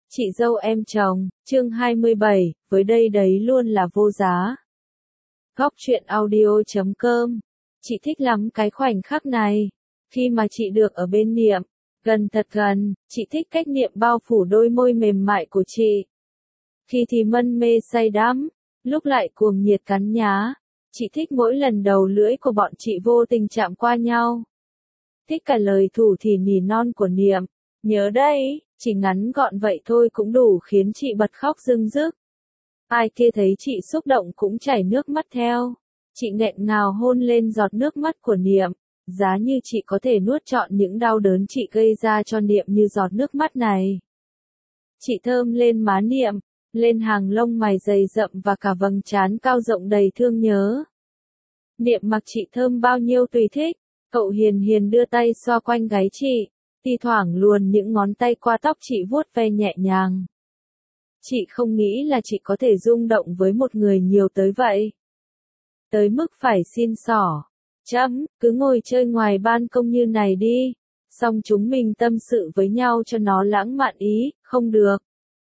Chị dâu em chồng, chương 27, với đây đấy luôn là vô giá. Góc truyện audio.com. Chị thích lắm cái khoảnh khắc này. Khi mà chị được ở bên Niệm, gần thật gần, chị thích cách Niệm bao phủ đôi môi mềm mại của chị. Khi thì mân mê say đắm, lúc lại cuồng nhiệt cắn nhá. Chị thích mỗi lần đầu lưỡi của bọn chị vô tình chạm qua nhau. Thích cả lời thủ thỉ nỉ non của Niệm. Nhớ đây, chỉ ngắn gọn vậy thôi cũng đủ khiến chị bật khóc rưng rức. Ai kia thấy chị xúc động cũng chảy nước mắt theo. Chị nghẹn ngào hôn lên giọt nước mắt của Niệm. Giá như chị có thể nuốt trọn những đau đớn chị gây ra cho Niệm như giọt nước mắt này. Chị thơm lên má Niệm, lên hàng lông mày dày rậm và cả vầng trán cao rộng đầy thương nhớ. Niệm mặc chị thơm bao nhiêu tùy thích. Cậu hiền hiền đưa tay xoa quanh gáy chị, thi thoảng luồn những ngón tay qua tóc chị vuốt ve nhẹ nhàng. Chị không nghĩ là chị có thể rung động với một người nhiều tới vậy. Tới mức phải xin xỏ. Cứ ngồi chơi ngoài ban công như này đi, xong chúng mình tâm sự với nhau cho nó lãng mạn ý, không được.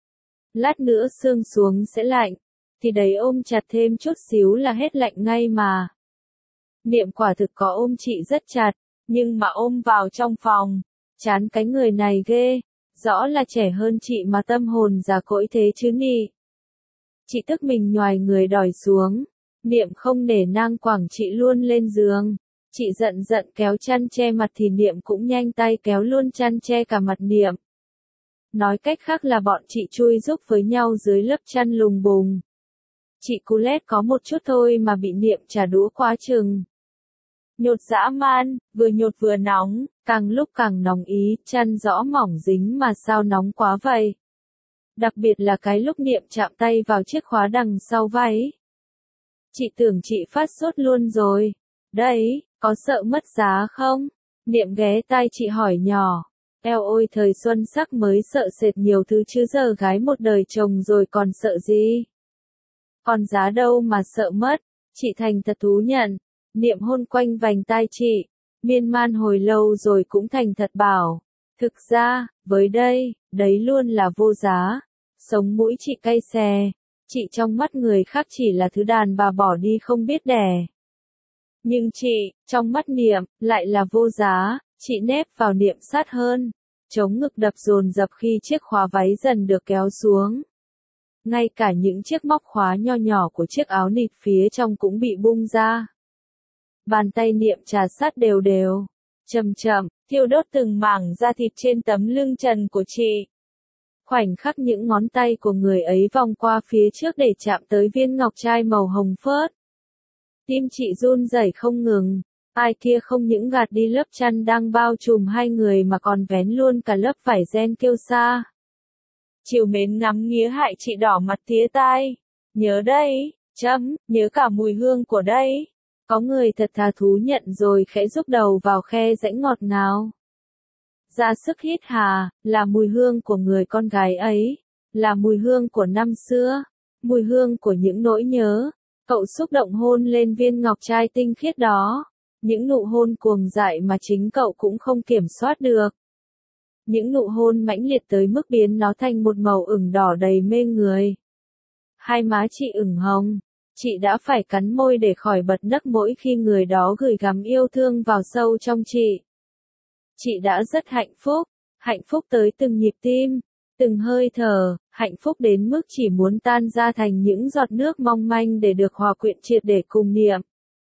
Lát nữa sương xuống sẽ lạnh, thì đấy ôm chặt thêm chút xíu là hết lạnh ngay mà. Niệm quả thực có ôm chị rất chặt, nhưng mà ôm vào trong phòng, chán cái người này ghê, rõ là trẻ hơn chị mà tâm hồn già cỗi thế chứ nị. Chị tức mình nhoài người đòi xuống, Niệm không nể nang quẳng chị luôn lên giường. Chị giận giận kéo chăn che mặt thì Niệm cũng nhanh tay kéo luôn chăn che cả mặt Niệm. Nói cách khác là bọn chị chui rúc với nhau dưới lớp chăn lùng bùng. Chị Colette có một chút thôi mà bị Niệm trả đũa quá chừng. Nhột dã man, vừa nhột vừa nóng, càng lúc càng nóng ý, chăn rõ mỏng dính mà sao nóng quá vậy. Đặc biệt là cái lúc Niệm chạm tay vào chiếc khóa đằng sau váy. Chị tưởng chị phát sốt luôn rồi. Đấy, có sợ mất giá không? Niệm ghé tai chị hỏi nhỏ. Eo ôi thời xuân sắc mới sợ sệt nhiều thứ chứ giờ gái một đời chồng rồi còn sợ gì? Còn giá đâu mà sợ mất, chị thành thật thú nhận. Niệm hôn quanh vành tai chị, miên man hồi lâu rồi cũng thành thật bảo. Thực ra, với đây, đấy luôn là vô giá. Sống mũi chị cay xè, chị trong mắt người khác chỉ là thứ đàn bà bỏ đi không biết đẻ. Nhưng chị, trong mắt Niệm, lại là vô giá, chị nép vào Niệm sát hơn. Chống ngực đập dồn dập khi chiếc khóa váy dần được kéo xuống. Ngay cả những chiếc móc khóa nho nhỏ của chiếc áo nịt phía trong cũng bị bung ra. Bàn tay Niệm trà sát đều đều, chậm chậm, thiêu đốt từng mảng da thịt trên tấm lưng trần của chị. Khoảnh khắc những ngón tay của người ấy vòng qua phía trước để chạm tới viên ngọc trai màu hồng phớt. Tim chị run rẩy không ngừng, ai kia không những gạt đi lớp chăn đang bao trùm hai người mà còn vén luôn cả lớp vải ren kêu xa. Chiều mến ngắm nghía hại chị đỏ mặt tía tai. Nhớ đây, nhớ cả mùi hương của đây. Có người thật thà thú nhận rồi khẽ rúc đầu vào khe rãnh ngọt ngào. Ra sức hít hà, là mùi hương của người con gái ấy, là mùi hương của năm xưa, mùi hương của những nỗi nhớ. Cậu xúc động hôn lên viên ngọc trai tinh khiết đó, những nụ hôn cuồng dại mà chính cậu cũng không kiểm soát được. Những nụ hôn mãnh liệt tới mức biến nó thành một màu ửng đỏ đầy mê người. Hai má chị ửng hồng. Chị đã phải cắn môi để khỏi bật nấc mỗi khi người đó gửi gắm yêu thương vào sâu trong chị. Chị đã rất hạnh phúc tới từng nhịp tim, từng hơi thở, hạnh phúc đến mức chỉ muốn tan ra thành những giọt nước mong manh để được hòa quyện triệt để cùng Niệm.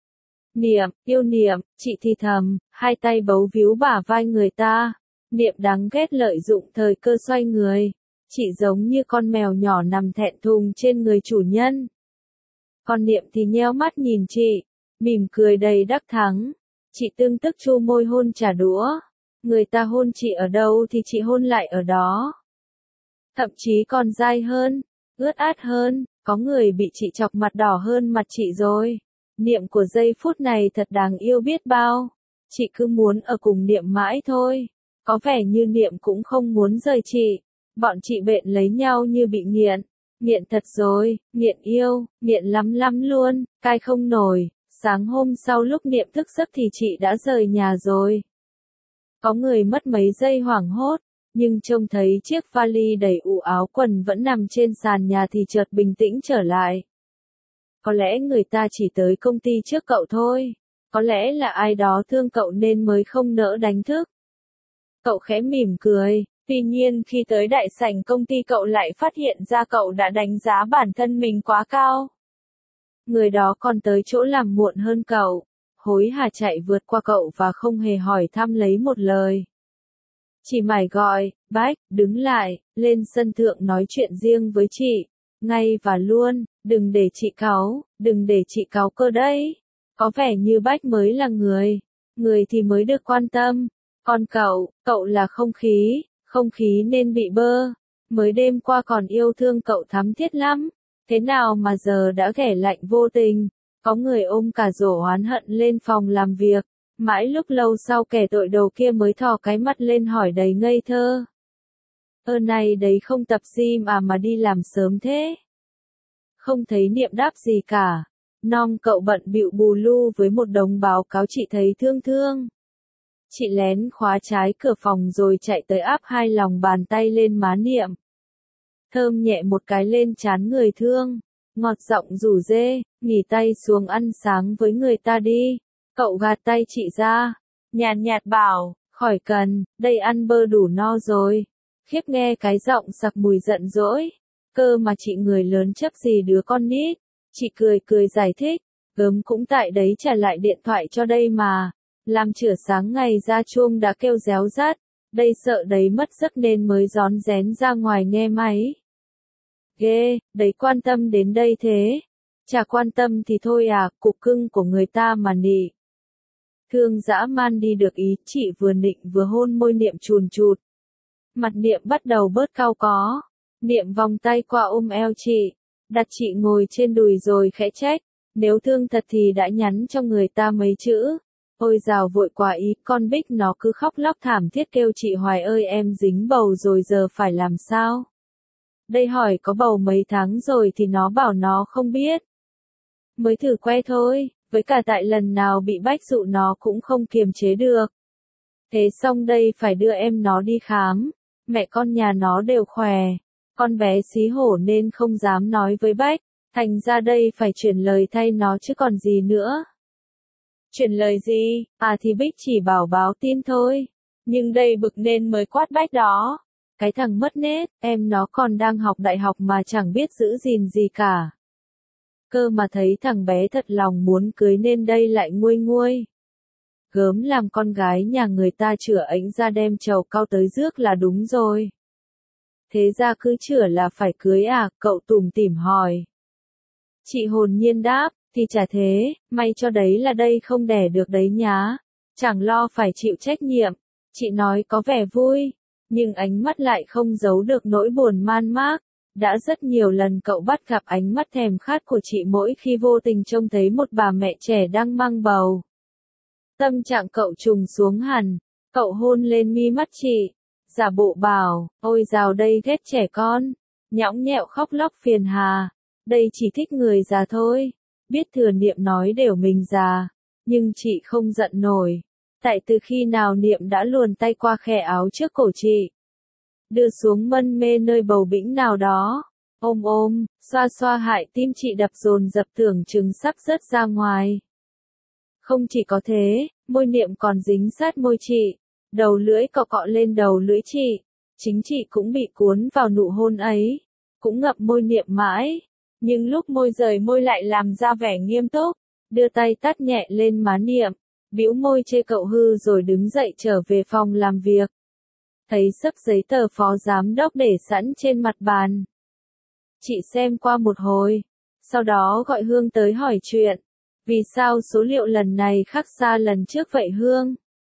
Niệm, yêu Niệm, chị thì thầm, hai tay bấu víu bả vai người ta. Niệm đáng ghét lợi dụng thời cơ xoay người. Chị giống như con mèo nhỏ nằm thẹn thùng trên người chủ nhân. Còn Niệm thì nheo mắt nhìn chị, mỉm cười đầy đắc thắng. Chị tương tức chu môi hôn trả đũa. Người ta hôn chị ở đâu thì chị hôn lại ở đó. Thậm chí còn dai hơn, ướt át hơn, có người bị chị chọc mặt đỏ hơn mặt chị rồi. Niệm của giây phút này thật đáng yêu biết bao. Chị cứ muốn ở cùng Niệm mãi thôi. Có vẻ như Niệm cũng không muốn rời chị. Bọn chị bện lấy nhau như bị nghiện. Nghiện thật rồi, nghiện yêu, nghiện lắm lắm luôn, cai không nổi. Sáng hôm sau lúc Niệm thức giấc thì chị đã rời nhà rồi. Có người mất mấy giây hoảng hốt, nhưng trông thấy chiếc vali đầy ủ áo quần vẫn nằm trên sàn nhà thì chợt bình tĩnh trở lại. Có lẽ người ta chỉ tới công ty trước cậu thôi. Có lẽ là ai đó thương cậu nên mới không nỡ đánh thức. Cậu khẽ mỉm cười, tuy nhiên khi tới đại sảnh công ty cậu lại phát hiện ra cậu đã đánh giá bản thân mình quá cao. Người đó còn tới chỗ làm muộn hơn cậu, hối hả chạy vượt qua cậu và không hề hỏi thăm lấy một lời. Chỉ mải gọi, Bách, đứng lại, lên sân thượng nói chuyện riêng với chị, ngay và luôn, đừng để chị cáu, đừng để chị cáu cơ đấy. Có vẻ như Bách mới là người thì mới được quan tâm, còn cậu là không khí nên bị bơ, mới đêm qua còn yêu thương cậu thắm thiết lắm, thế nào mà giờ đã ghẻ lạnh vô tình, có người ôm cả rổ oán hận lên phòng làm việc, mãi lúc lâu sau kẻ tội đầu kia mới thò cái mắt lên hỏi đầy ngây thơ. Này đấy không tập gym mà đi làm sớm thế? Không thấy Niệm đáp gì cả. Nom cậu bận bịu bù lu với một đống báo cáo chị thấy thương. Chị lén khóa trái cửa phòng rồi chạy tới áp hai lòng bàn tay lên má Niệm. Thơm nhẹ một cái lên trán người thương, ngọt giọng rủ rê, nghỉ tay xuống ăn sáng với người ta đi. Cậu gạt tay chị ra, nhàn nhạt bảo, khỏi cần, đây ăn bơ đủ no rồi. Khiếp nghe cái giọng sặc mùi giận dỗi, cơ mà chị người lớn chấp gì đứa con nít. Chị cười giải thích, gớm cũng tại đấy trả lại điện thoại cho đây mà. Làm chửa sáng ngày ra chuông đã kêu réo rắt, đây sợ đấy mất giấc nên mới rón rén ra ngoài nghe máy. Ghê, đấy quan tâm đến đây thế. Chả quan tâm thì thôi à, cục cưng của người ta mà nị. Thương dã man đi được ý, chị vừa nịnh vừa hôn môi Niệm chùn chụt. Mặt Niệm bắt đầu bớt cau có. Niệm vòng tay qua ôm eo chị, đặt chị ngồi trên đùi rồi khẽ trách, nếu thương thật thì đã nhắn cho người ta mấy chữ. Ôi dào vội quá ý, con Bích nó cứ khóc lóc thảm thiết kêu chị Hoài ơi em dính bầu rồi giờ phải làm sao? Đây hỏi có bầu mấy tháng rồi thì nó bảo nó không biết. Mới thử que thôi, với cả tại lần nào bị Bách dụ nó cũng không kiềm chế được. Thế xong đây phải đưa em nó đi khám, mẹ con nhà nó đều khỏe. Con bé xí hổ nên không dám nói với Bách, thành ra đây phải chuyển lời thay nó chứ còn gì nữa. Chuyển lời gì, thì Bích chỉ bảo báo tin thôi, nhưng đây bực nên mới quát Bách đó. Cái thằng mất nết, em nó còn đang học đại học mà chẳng biết giữ gìn gì cả. Cơ mà thấy thằng bé thật lòng muốn cưới nên đây lại nguôi. Gớm làm con gái nhà người ta chửa ảnh ra đem trầu cau tới rước là đúng rồi. Thế ra cứ chửa là phải cưới à, cậu tủm tỉm hỏi. Chị hồn nhiên đáp, thì chả thế, may cho đấy là đây không đẻ được đấy nhá. Chẳng lo phải chịu trách nhiệm. Chị nói có vẻ vui, nhưng ánh mắt lại không giấu được nỗi buồn man mác. Đã rất nhiều lần cậu bắt gặp ánh mắt thèm khát của chị mỗi khi vô tình trông thấy một bà mẹ trẻ đang mang bầu. Tâm trạng cậu trùng xuống hẳn, cậu hôn lên mi mắt chị, giả bộ bảo, ôi dào đây ghét trẻ con, nhõng nhẽo khóc lóc phiền hà, đây chỉ thích người già thôi, biết thừa Niệm nói đều mình già, nhưng chị không giận nổi, tại từ khi nào Niệm đã luồn tay qua khe áo trước cổ chị, đưa xuống mân mê nơi bầu bĩnh nào đó, ôm, xoa hại tim chị đập dồn dập tưởng chừng sắp rớt ra ngoài. Không chỉ có thế, môi Niệm còn dính sát môi chị, đầu lưỡi cọ cọ lên đầu lưỡi chị, chính chị cũng bị cuốn vào nụ hôn ấy, cũng ngậm môi Niệm mãi, nhưng lúc môi rời môi lại làm ra vẻ nghiêm túc, đưa tay tát nhẹ lên má Niệm, bĩu môi chê cậu hư rồi đứng dậy trở về phòng làm việc. Thấy xấp giấy tờ phó giám đốc để sẵn trên mặt bàn. Chị xem qua một hồi, sau đó gọi Hương tới hỏi chuyện. Vì sao số liệu lần này khác xa lần trước vậy Hương?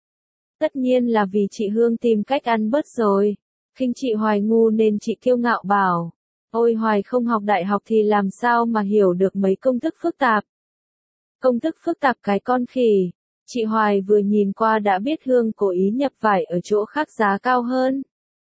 Tất nhiên là vì chị Hương tìm cách ăn bớt rồi. Khinh chị Hoài ngu nên chị kiêu ngạo bảo. Ôi Hoài không học đại học thì làm sao mà hiểu được mấy công thức phức tạp. Công thức phức tạp cái con khỉ. Chị Hoài vừa nhìn qua đã biết Hương cố ý nhập vải ở chỗ khác giá cao hơn.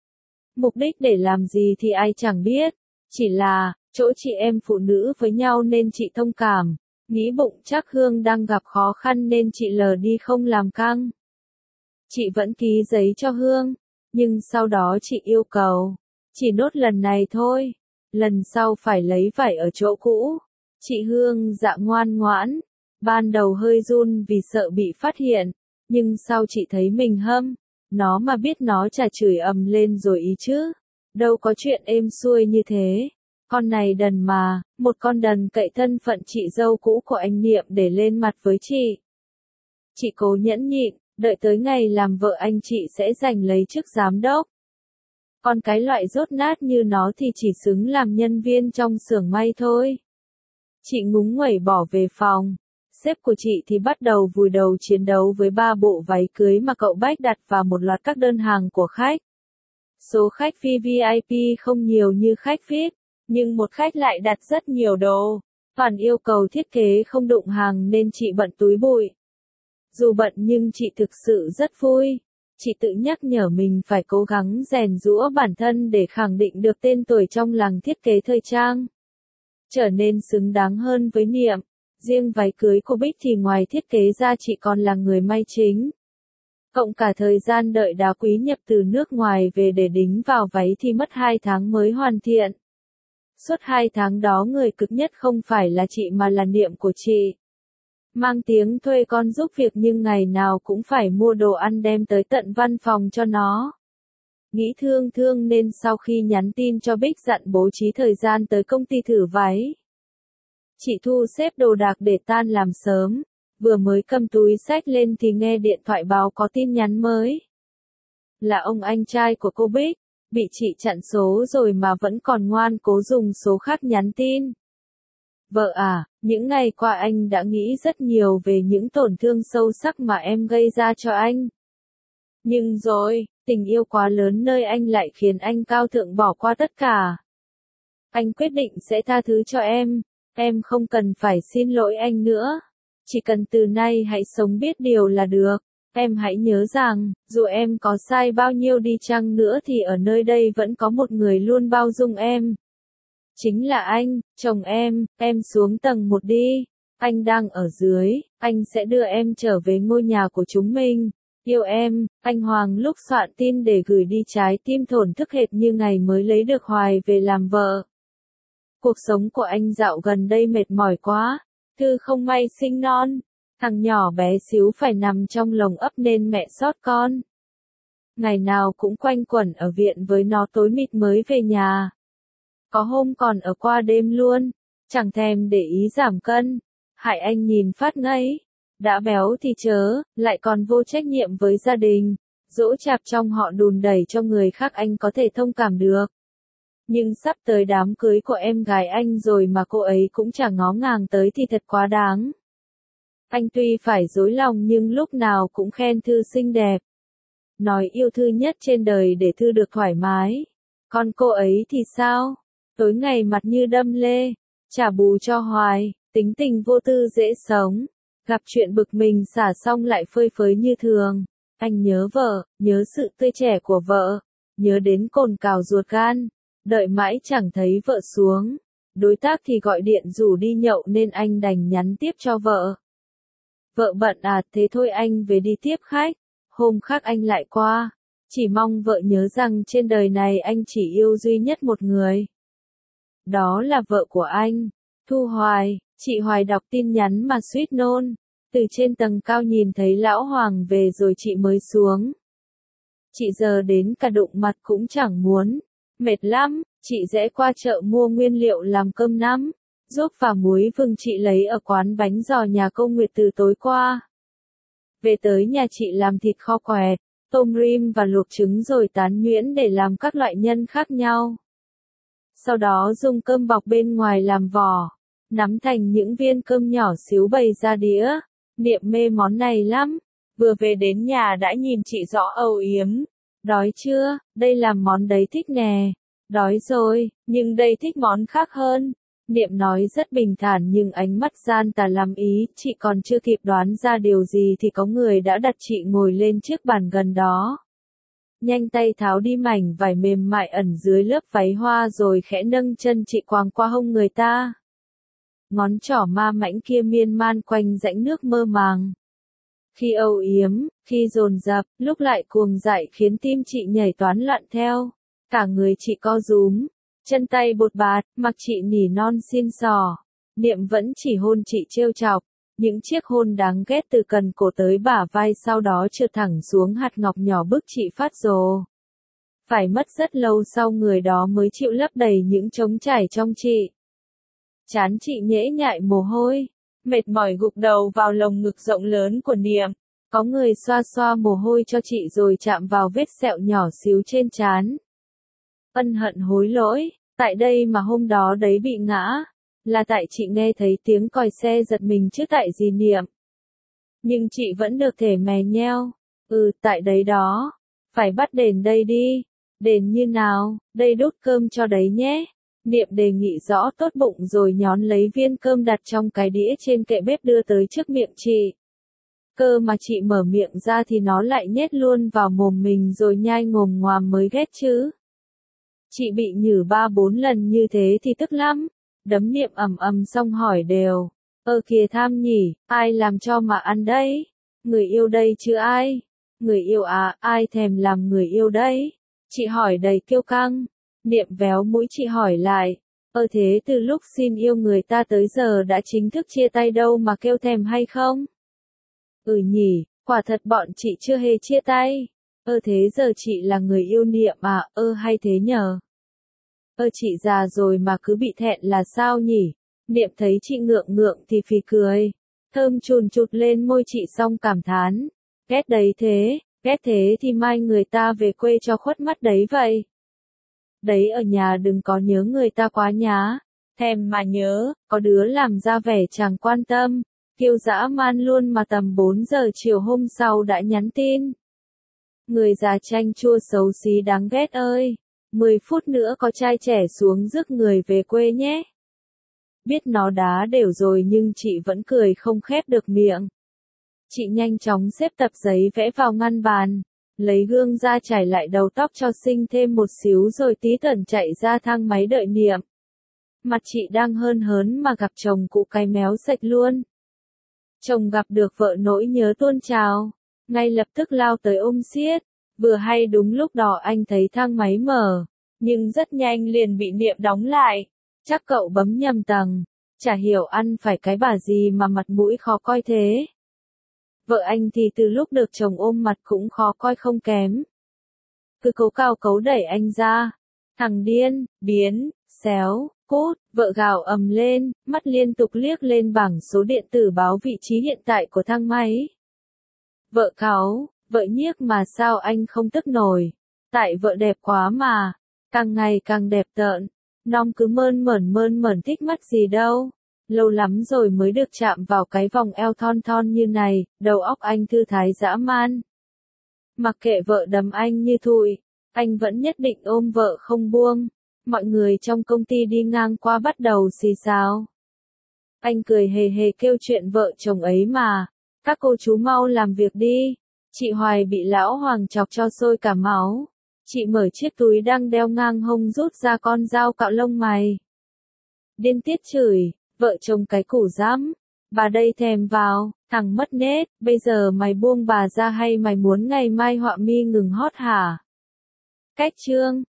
Mục đích để làm gì thì ai chẳng biết. Chỉ là, chỗ chị em phụ nữ với nhau nên chị thông cảm. Nghĩ bụng chắc Hương đang gặp khó khăn nên chị lờ đi không làm căng. Chị vẫn ký giấy cho Hương, Nhưng sau đó chị yêu cầu, chỉ nốt lần này thôi, lần sau phải lấy vải ở chỗ cũ. Chị Hương dạ ngoan ngoãn, ban đầu hơi run vì sợ bị phát hiện, nhưng sau chị thấy mình hâm, nó mà biết nó chả chửi ầm lên rồi ý chứ. Đâu có chuyện êm xuôi như thế. Con này đần mà, một con đần cậy thân phận chị dâu cũ của anh Niệm để lên mặt với chị. Chị cố nhẫn nhịn, đợi tới ngày làm vợ anh chị sẽ giành lấy chức giám đốc. Còn cái loại dốt nát như nó thì chỉ xứng làm nhân viên trong xưởng may thôi. Chị ngúng nguẩy bỏ về phòng. Sếp của chị thì bắt đầu vùi đầu chiến đấu với 3 bộ váy cưới mà cậu Bách đặt vào một loạt các đơn hàng của khách. Số khách VIP không nhiều như khách VIP, nhưng một khách lại đặt rất nhiều đồ. Toàn yêu cầu thiết kế không đụng hàng nên chị bận túi bụi. Dù bận nhưng chị thực sự rất vui. Chị tự nhắc nhở mình phải cố gắng rèn giũa bản thân để khẳng định được tên tuổi trong làng thiết kế thời trang. Trở nên xứng đáng hơn với Niệm. Riêng váy cưới của Bích thì ngoài thiết kế ra chị còn là người may chính. Cộng cả thời gian đợi đá quý nhập từ nước ngoài về để đính vào váy thì mất 2 tháng mới hoàn thiện. Suốt 2 tháng đó người cực nhất không phải là chị mà là Niệm của chị. Mang tiếng thuê con giúp việc nhưng ngày nào cũng phải mua đồ ăn đem tới tận văn phòng cho nó. Nghĩ thương nên sau khi nhắn tin cho Bích dặn bố trí thời gian tới công ty thử váy. Chị thu xếp đồ đạc để tan làm sớm, vừa mới cầm túi xách lên thì nghe điện thoại báo có tin nhắn mới. Là ông anh trai của cô Bích, bị chị chặn số rồi mà vẫn còn ngoan cố dùng số khác nhắn tin. Vợ à, những ngày qua anh đã nghĩ rất nhiều về những tổn thương sâu sắc mà em gây ra cho anh. Nhưng rồi, tình yêu quá lớn nơi anh lại khiến anh cao thượng bỏ qua tất cả. Anh quyết định sẽ tha thứ cho em không cần phải xin lỗi anh nữa. Chỉ cần từ nay hãy sống biết điều là được. Em hãy nhớ rằng, dù em có sai bao nhiêu đi chăng nữa thì ở nơi đây vẫn có một người luôn bao dung em. Chính là anh, chồng em xuống tầng 1 đi. Anh đang ở dưới, anh sẽ đưa em trở về ngôi nhà của chúng mình. Yêu em, anh Hoàng lúc soạn tin để gửi đi trái tim thổn thức hệt như ngày mới lấy được Hoài về làm vợ. Cuộc sống của anh dạo gần đây mệt mỏi quá. Thư không may sinh non. Thằng nhỏ bé xíu phải nằm trong lồng ấp nên mẹ xót con. Ngày nào cũng quanh quẩn ở viện với nó tối mịt mới về nhà. Có hôm còn ở qua đêm luôn. Chẳng thèm để ý giảm cân. Hại anh nhìn phát ngấy. Đã béo thì chớ, lại còn vô trách nhiệm với gia đình. Dỗ chạp trong họ đùn đẩy cho người khác anh có thể thông cảm được. Nhưng sắp tới đám cưới của em gái anh rồi mà cô ấy cũng chẳng ngó ngàng tới thì thật quá đáng. Anh tuy phải dối lòng nhưng lúc nào cũng khen Thư xinh đẹp. Nói yêu Thư nhất trên đời để Thư được thoải mái. Còn cô ấy thì sao? Tối ngày mặt như đâm lê. Trả bù cho hoài, tính tình vô tư dễ sống. Gặp chuyện bực mình xả xong lại phơi phới như thường. Anh nhớ vợ, nhớ sự tươi trẻ của vợ. Nhớ đến cồn cào ruột gan. Đợi mãi chẳng thấy vợ xuống. Đối tác thì gọi điện rủ đi nhậu nên anh đành nhắn tiếp cho vợ. Vợ bận à, thế thôi anh về đi tiếp khách. Hôm khác anh lại qua. Chỉ mong vợ nhớ rằng trên đời này anh chỉ yêu duy nhất một người. Đó là vợ của anh. Thu Hoài. Chị Hoài đọc tin nhắn mà suýt nôn. Từ trên tầng cao nhìn thấy lão Hoàng về rồi chị mới xuống. Chị giờ đến cả đụng mặt cũng chẳng muốn. Mệt lắm, chị rẽ qua chợ mua nguyên liệu làm cơm nắm. Ruốc và muối vừng chị lấy ở quán bánh giò nhà cô Nguyệt từ tối qua. Về tới nhà chị làm thịt kho quẹt, tôm rim và luộc trứng rồi tán nhuyễn để làm các loại nhân khác nhau. Sau đó dùng cơm bọc bên ngoài làm vỏ, nắm thành những viên cơm nhỏ xíu bày ra đĩa. Niệm mê món này lắm, vừa về đến nhà đã nhìn chị rõ âu yếm. Đói chưa, đây là món đấy thích nè. Đói rồi, nhưng đây thích món khác hơn. Niệm nói rất bình thản nhưng ánh mắt gian tà làm ý, chị còn chưa kịp đoán ra điều gì thì có người đã đặt chị ngồi lên chiếc bàn gần đó. Nhanh tay tháo đi mảnh vải mềm mại ẩn dưới lớp váy hoa rồi khẽ nâng chân chị quàng qua hông người ta. Ngón trỏ ma mãnh kia miên man quanh rãnh nước mơ màng. Khi âu yếm, khi dồn dập, lúc lại cuồng dại khiến tim chị nhảy toán loạn theo. Cả người chị co rúm, chân tay bột bạt, mặc chị nỉ non xin xỏ. Niệm vẫn chỉ hôn chị trêu chọc, những chiếc hôn đáng ghét từ cần cổ tới bả vai sau đó trượt thẳng xuống hạt ngọc nhỏ bức chị phát rồ. Phải mất rất lâu sau người đó mới chịu lấp đầy những trống trải trong chị. Trán chị nhễ nhại mồ hôi, mệt mỏi gục đầu vào lồng ngực rộng lớn của Niệm. Có người xoa xoa mồ hôi cho chị rồi chạm vào vết sẹo nhỏ xíu trên trán. Ân hận hối lỗi, tại đây mà hôm đó đấy bị ngã, là tại chị nghe thấy tiếng còi xe giật mình chứ tại gì Niệm. Nhưng chị vẫn được thể mè nheo. Tại đấy đó. Phải bắt đền đây đi. Đền như nào, đây đút cơm cho đấy nhé. Niệm đề nghị rõ tốt bụng rồi nhón lấy viên cơm đặt trong cái đĩa trên kệ bếp đưa tới trước miệng chị. Cơ mà chị mở miệng ra thì nó lại nhét luôn vào mồm mình rồi nhai ngồm ngoàm mới ghét chứ. Chị bị nhử 3-4 lần như thế thì tức lắm. Đấm Niệm ầm ầm xong hỏi đều. Kìa tham nhỉ, ai làm cho mà ăn đấy? Người yêu đây chứ ai? Người yêu à, ai thèm làm người yêu đấy? Chị hỏi đầy kiêu căng. Niệm véo mũi chị hỏi lại. Thế từ lúc xin yêu người ta tới giờ đã chính thức chia tay đâu mà kêu thèm hay không? Nhỉ, quả thật bọn chị chưa hề chia tay. Thế giờ chị là người yêu Niệm à? Hay thế nhờ? Chị già rồi mà cứ bị thẹn là sao nhỉ? Niệm thấy chị ngượng ngượng thì phì cười. Thơm chùn chụt lên môi chị xong cảm thán. Ghét đấy thế, ghét thế thì mai người ta về quê cho khuất mắt đấy vậy. Đấy ở nhà đừng có nhớ người ta quá nhá. Thèm mà nhớ, có đứa làm ra vẻ chẳng quan tâm. Kiêu dã man luôn mà tầm 4 giờ chiều hôm sau đã nhắn tin. Người già chanh chua xấu xí đáng ghét ơi. 10 phút nữa có trai trẻ xuống rước người về quê nhé. Biết nó đá đều rồi nhưng chị vẫn cười không khép được miệng. Chị nhanh chóng xếp tập giấy vẽ vào ngăn bàn. Lấy gương ra chải lại đầu tóc cho xinh thêm một xíu rồi tí tẩn chạy ra thang máy đợi Niệm. Mặt chị đang hớn hớn mà gặp chồng cụ cái méo sạch luôn. Chồng gặp được vợ nỗi nhớ tuôn trào. Ngay lập tức lao tới ôm siết. Vừa hay đúng lúc đó anh thấy thang máy mở. Nhưng rất nhanh liền bị Niệm đóng lại. Chắc cậu bấm nhầm tầng. Chả hiểu ăn phải cái bà gì mà mặt mũi khó coi thế. Vợ anh thì từ lúc được chồng ôm mặt cũng khó coi không kém. Cứ cố cao cấu đẩy anh ra. Thằng điên, biến, xéo, cút, vợ gào ầm lên, mắt liên tục liếc lên bảng số điện tử báo vị trí hiện tại của thang máy. Vợ cáu, vợ nhiếc mà sao anh không tức nổi. Tại vợ đẹp quá mà, càng ngày càng đẹp tợn. Nong cứ mơn mởn thích mắt gì đâu. Lâu lắm rồi mới được chạm vào cái vòng eo thon thon như này, đầu óc anh thư thái dã man. Mặc kệ vợ đấm anh như thụi, anh vẫn nhất định ôm vợ không buông. Mọi người trong công ty đi ngang qua bắt đầu xì xào. Anh cười hề hề kêu chuyện vợ chồng ấy mà. Các cô chú mau làm việc đi. Chị Hoài bị lão Hoàng chọc cho sôi cả máu. Chị mở chiếc túi đang đeo ngang hông rút ra con dao cạo lông mày. Điên tiết chửi, vợ chồng cái củ dám. Bà đây thèm vào, thằng mất nết, bây giờ mày buông bà ra hay mày muốn ngày mai họa mi ngừng hót hả? Cách chương